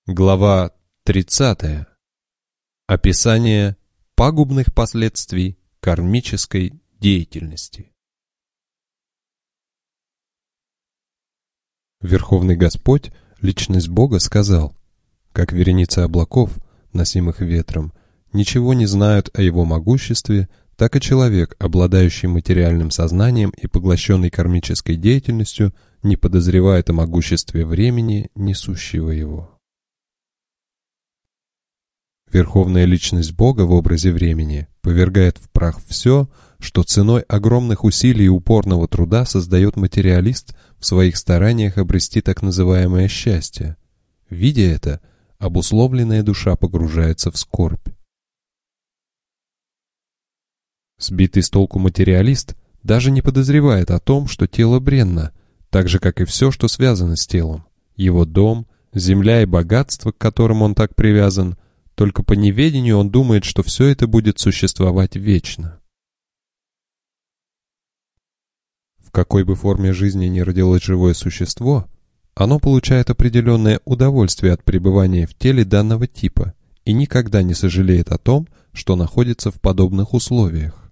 Глава 30. Описание пагубных последствий кармической деятельности. Верховный Господь, Личность Бога, сказал: «Как вереница облаков, носимых ветром, ничего не знают о его могуществе, так и человек, обладающий материальным сознанием и поглощенный кармической деятельностью, не подозревает о могуществе времени, несущего его». Верховная Личность Бога в образе времени повергает в прах все, что ценой огромных усилий и упорного труда создает материалист в своих стараниях обрести так называемое счастье. Видя это, обусловленная душа погружается в скорбь. Сбитый с толку материалист даже не подозревает о том, что тело бренно, так же, как и все, что связано с телом. Его дом, земля и богатство, к которым он так привязан. Только по неведению он думает, что все это будет существовать вечно. В какой бы форме жизни ни родилось живое существо, оно получает определенное удовольствие от пребывания в теле данного типа и никогда не сожалеет о том, что находится в подобных условиях.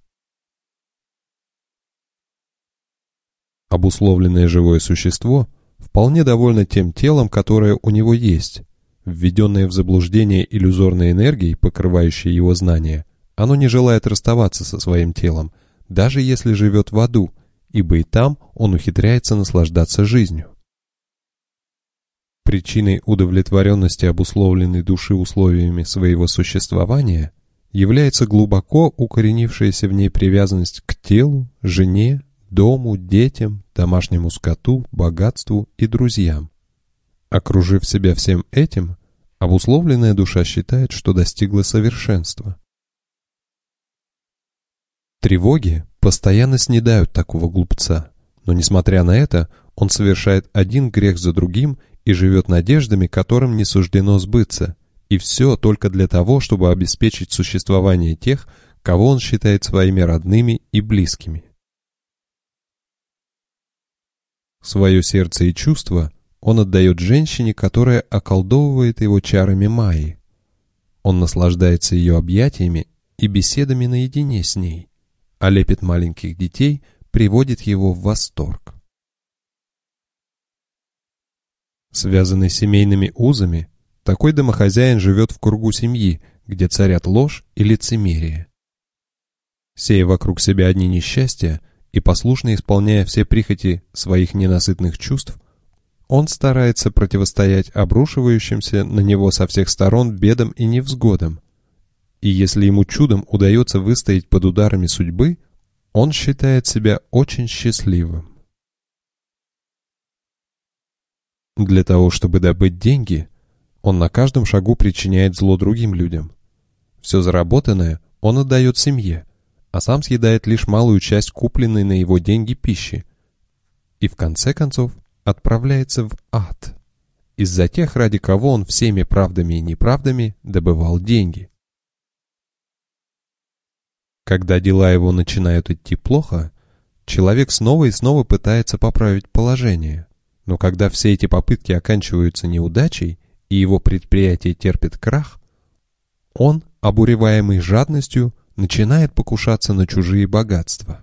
Обусловленное живое существо вполне довольно тем телом, которое у него есть. Введенное в заблуждение иллюзорной энергией, покрывающей его знания, оно не желает расставаться со своим телом, даже если живет в аду, ибо и там он ухитряется наслаждаться жизнью. Причиной удовлетворенности обусловленной души условиями своего существования является глубоко укоренившаяся в ней привязанность к телу, жене, дому, детям, домашнему скоту, богатству и друзьям. Окружив себя всем этим, обусловленная душа считает, что достигла совершенства. Тревоги постоянно снедают такого глупца, но, несмотря на это, он совершает один грех за другим и живет надеждами, которым не суждено сбыться, и все только для того, чтобы обеспечить существование тех, кого он считает своими родными и близкими. Свое сердце и чувства он отдает женщине, которая околдовывает его чарами Майи. Он наслаждается ее объятиями и беседами наедине с ней, а лепет маленьких детей приводит его в восторг. Связанный семейными узами, такой домохозяин живет в кругу семьи, где царят ложь и лицемерие. Сея вокруг себя одни несчастья и послушно исполняя все прихоти своих ненасытных чувств, он старается противостоять обрушивающимся на него со всех сторон бедам и невзгодам. И если ему чудом удается выстоять под ударами судьбы, он считает себя очень счастливым. Для того, чтобы добыть деньги, он на каждом шагу причиняет зло другим людям. Все заработанное он отдает семье, а сам съедает лишь малую часть купленной на его деньги пищи. И в конце концов отправляется в ад из-за тех, ради кого он всеми правдами и неправдами добывал деньги. Когда дела его начинают идти плохо, человек снова и снова пытается поправить положение, но когда все эти попытки оканчиваются неудачей и его предприятие терпит крах, он, обуреваемый жадностью, начинает покушаться на чужие богатства.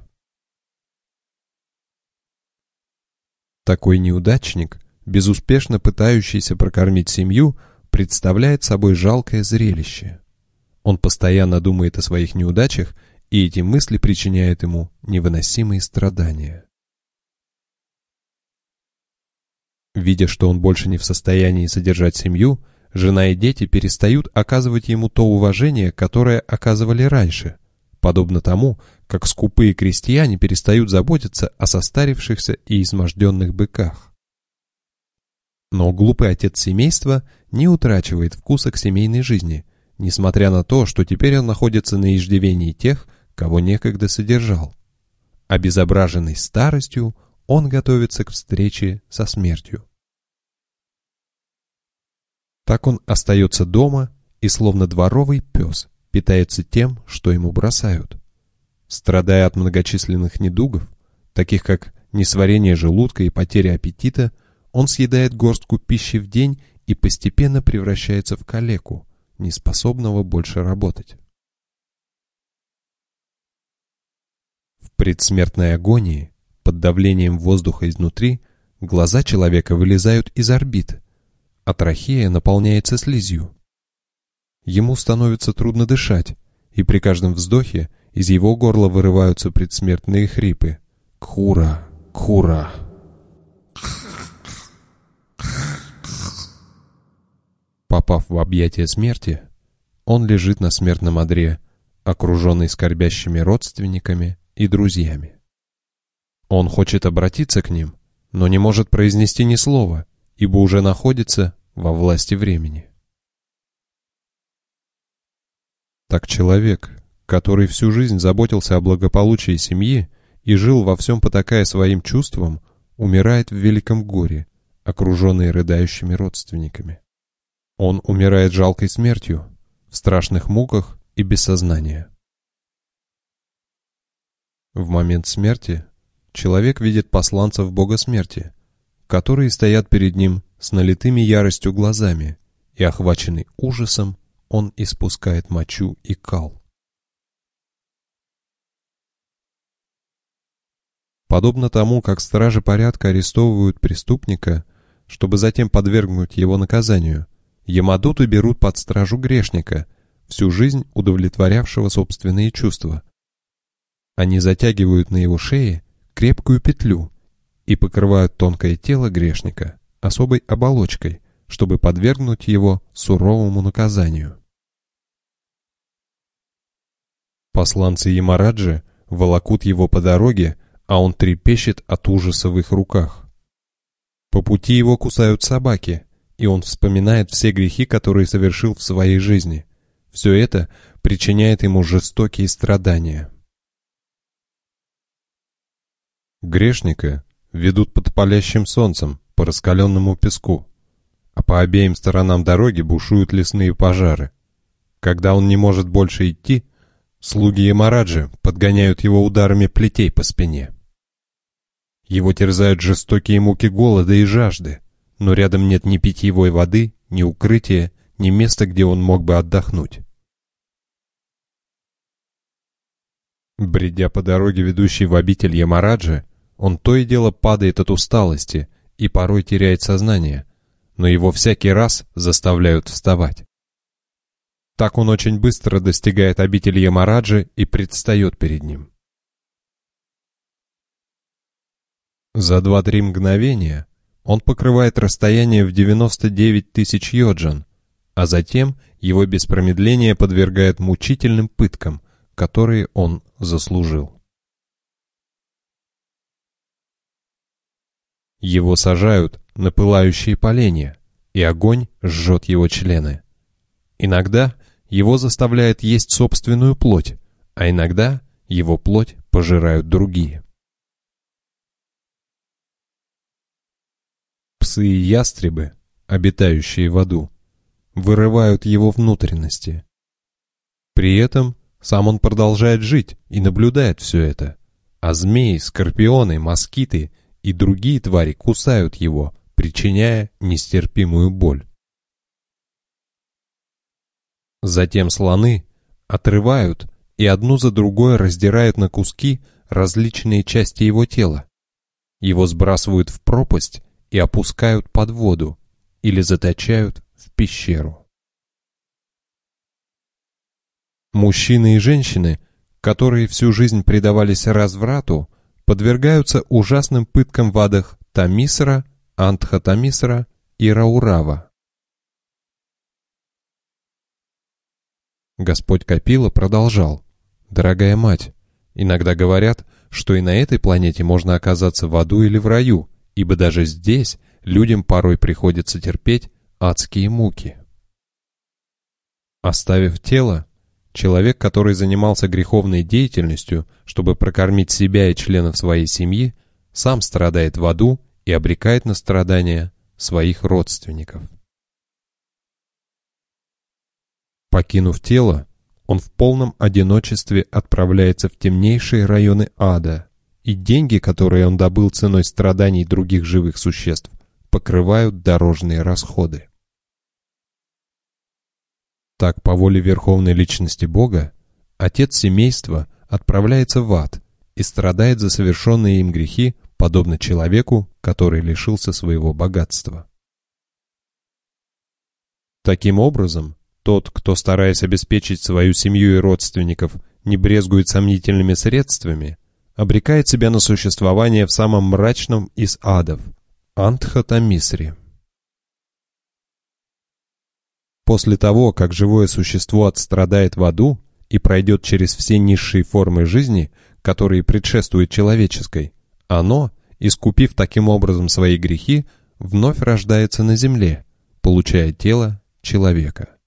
Такой неудачник, безуспешно пытающийся прокормить семью, представляет собой жалкое зрелище. Он постоянно думает о своих неудачах, и эти мысли причиняют ему невыносимые страдания. Видя, что он больше не в состоянии содержать семью, жена и дети перестают оказывать ему то уважение, которое оказывали раньше, подобно тому, как скупые крестьяне перестают заботиться о состарившихся и изможденных быках. Но глупый отец семейства не утрачивает вкуса к семейной жизни, несмотря на то, что теперь он находится на иждивении тех, кого некогда содержал. Обезображенный старостью, он готовится к встрече со смертью. Так он остается дома и, словно дворовый пес, питается тем, что ему бросают. Страдая от многочисленных недугов, таких как несварение желудка и потеря аппетита, он съедает горстку пищи в день и постепенно превращается в калеку, неспособного больше работать. В предсмертной агонии, под давлением воздуха изнутри, глаза человека вылезают из орбит, а трахея наполняется слизью. Ему становится трудно дышать, и при каждом вздохе из его горла вырываются предсмертные хрипы. «Кхура! Кхура!» Попав в объятия смерти, он лежит на смертном одре, окруженный скорбящими родственниками и друзьями. Он хочет обратиться к ним, но не может произнести ни слова, ибо уже находится во власти времени. Так человек, который всю жизнь заботился о благополучии семьи и жил во всем потакая своим чувствам, умирает в великом горе, окруженный рыдающими родственниками. Он умирает жалкой смертью, в страшных муках и без сознания. В момент смерти человек видит посланцев Бога смерти, которые стоят перед ним с налитыми яростью глазами, и, охваченный ужасом, он испускает мочу и кал. Подобно тому, как стражи порядка арестовывают преступника, чтобы затем подвергнуть его наказанию, ямадуты берут под стражу грешника, всю жизнь удовлетворявшего собственные чувства. Они затягивают на его шее крепкую петлю и покрывают тонкое тело грешника особой оболочкой, чтобы подвергнуть его суровому наказанию. Посланцы Ямараджи волокут его по дороге, а он трепещет от ужаса в их руках. По пути его кусают собаки, и он вспоминает все грехи, которые совершил в своей жизни. Все это причиняет ему жестокие страдания. Грешника ведут под палящим солнцем по раскаленному песку, а по обеим сторонам дороги бушуют лесные пожары. Когда он не может больше идти, слуги Ямараджи подгоняют его ударами плетей по спине. Его терзают жестокие муки голода и жажды, но рядом нет ни питьевой воды, ни укрытия, ни места, где он мог бы отдохнуть. Бредя по дороге, ведущей в обитель Ямараджи, он то и дело падает от усталости и порой теряет сознание, но его всякий раз заставляют вставать. Так он очень быстро достигает обители Ямараджи и предстает перед ним. За 2-3 мгновения он покрывает расстояние в 99 тысяч йоджан, а затем его без промедления подвергает мучительным пыткам, которые он заслужил. Его сажают на пылающие поленья, и огонь жжет его члены. Иногда его заставляют есть собственную плоть, а иногда его плоть пожирают другие. Псы и ястребы, обитающие в аду, вырывают его внутренности. При этом сам он продолжает жить и наблюдает все это, а змеи, скорпионы, москиты и другие твари кусают его, причиняя нестерпимую боль. Затем слоны отрывают и одну за другой раздирают на куски различные части его тела. Его сбрасывают в пропасть и опускают под воду или заточают в пещеру. Мужчины и женщины, которые всю жизнь предавались разврату, подвергаются ужасным пыткам в адах Тамисра, Антха-Тамисра и Раурава. Господь Капила продолжал: «Дорогая мать, иногда говорят, что и на этой планете можно оказаться в аду или в раю, ибо даже здесь людям порой приходится терпеть адские муки». Оставив тело, человек, который занимался греховной деятельностью, чтобы прокормить себя и членов своей семьи, сам страдает в аду и обрекает на страдания своих родственников. Покинув тело, он в полном одиночестве отправляется в темнейшие районы ада, и деньги, которые он добыл ценой страданий других живых существ, покрывают дорожные расходы. Так, по воле Верховной Личности Бога, отец семейства отправляется в ад и страдает за совершенные им грехи, подобно человеку, который лишился своего богатства. Таким образом, тот, кто, стараясь обеспечить свою семью и родственников, не брезгует сомнительными средствами, обрекает себя на существование в самом мрачном из адов – Андхата-Мисри. После того, как живое существо отстрадает в аду и пройдет через все низшие формы жизни, которые предшествуют человеческой, оно, искупив таким образом свои грехи, вновь рождается на земле, получая тело человека.